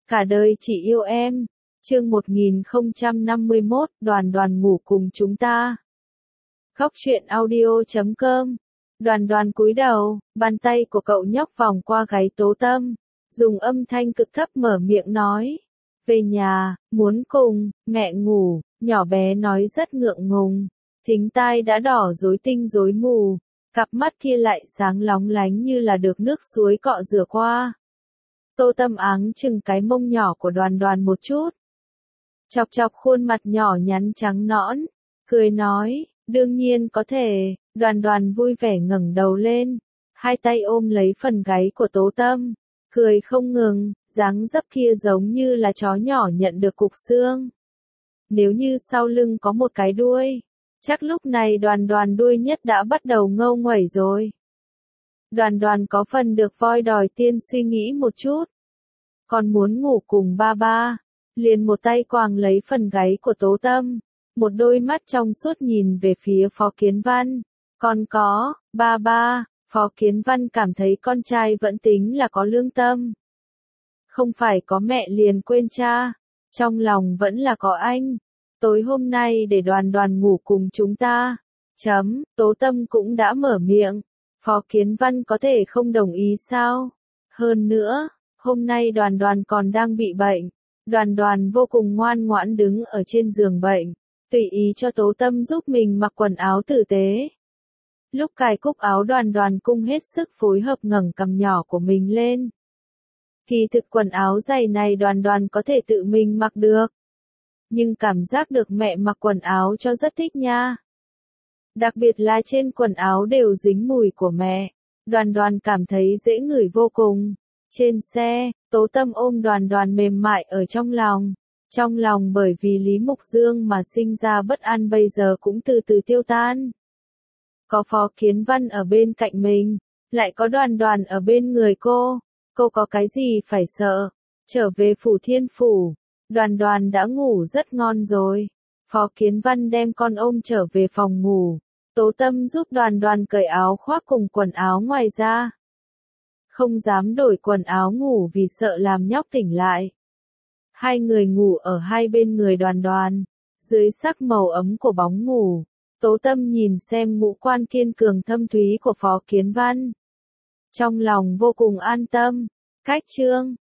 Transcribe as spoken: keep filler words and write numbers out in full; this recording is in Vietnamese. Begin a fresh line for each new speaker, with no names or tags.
Cả đời chỉ yêu em. Chương một nghìn không trăm năm mươi mốt, Đoàn Đoàn ngủ cùng chúng ta. Góc truyện audio chấm com. Đoàn Đoàn cúi đầu, bàn tay của cậu nhóc vòng qua gáy Tố Tâm, dùng âm thanh cực thấp mở miệng nói. Về nhà, muốn cùng, mẹ ngủ, nhỏ bé nói rất ngượng ngùng. Thính tai đã đỏ rối tinh rối mù, cặp mắt kia lại sáng lóng lánh như là được nước suối cọ rửa qua. Tô Tâm áng chừng cái mông nhỏ của Đoàn Đoàn một chút. Chọc chọc khuôn mặt nhỏ nhắn trắng nõn, cười nói, đương nhiên có thể. Đoàn Đoàn vui vẻ ngẩng đầu lên, hai tay ôm lấy phần gáy của Tố Tâm, cười không ngừng, dáng dấp kia giống như là chó nhỏ nhận được cục xương. Nếu như sau lưng có một cái đuôi, chắc lúc này Đoàn Đoàn đuôi nhất đã bắt đầu ngâu nguẩy rồi. Đoàn Đoàn có phần được voi đòi tiên suy nghĩ một chút. Còn muốn ngủ cùng ba ba, liền một tay quàng lấy phần gáy của Tố Tâm, một đôi mắt trong suốt nhìn về phía Phó Kiến Văn. Còn có, ba ba, Phó Kiến Văn cảm thấy con trai vẫn tính là có lương tâm. Không phải có mẹ liền quên cha, trong lòng vẫn là có anh. Tối hôm nay để Đoàn Đoàn ngủ cùng chúng ta. Chấm, Tố Tâm cũng đã mở miệng. Phó Kiến Văn có thể không đồng ý sao? Hơn nữa, hôm nay Đoàn Đoàn còn đang bị bệnh. Đoàn Đoàn vô cùng ngoan ngoãn đứng ở trên giường bệnh, tùy ý cho Tố Tâm giúp mình mặc quần áo tử tế. Lúc cài cúc áo Đoàn Đoàn cung hết sức phối hợp ngẩng cằm nhỏ của mình lên. Kỳ thực quần áo dày này Đoàn Đoàn có thể tự mình mặc được. Nhưng cảm giác được mẹ mặc quần áo cho rất thích nha. Đặc biệt là trên quần áo đều dính mùi của mẹ. Đoàn Đoàn cảm thấy dễ ngửi vô cùng. Trên xe, Tố Tâm ôm Đoàn Đoàn mềm mại ở trong lòng. Trong lòng bởi vì Lý Mục Dương mà sinh ra bất an bây giờ cũng từ từ tiêu tan. Có Phó Kiến Văn ở bên cạnh mình, lại có Đoàn Đoàn ở bên người cô. Cô có cái gì phải sợ? Trở về Phủ Thiên Phủ, Đoàn Đoàn đã ngủ rất ngon rồi. Phó Kiến Văn đem con ôm trở về phòng ngủ. Tố Tâm giúp Đoàn Đoàn cởi áo khoác cùng quần áo ngoài ra. Không dám đổi quần áo ngủ vì sợ làm nhóc tỉnh lại. Hai người ngủ ở hai bên người Đoàn Đoàn, dưới sắc màu ấm của bóng ngủ. Tố Tâm nhìn xem ngũ quan kiên cường thâm thúy của Phó Kiến Văn. Trong lòng vô cùng an tâm. Cách chương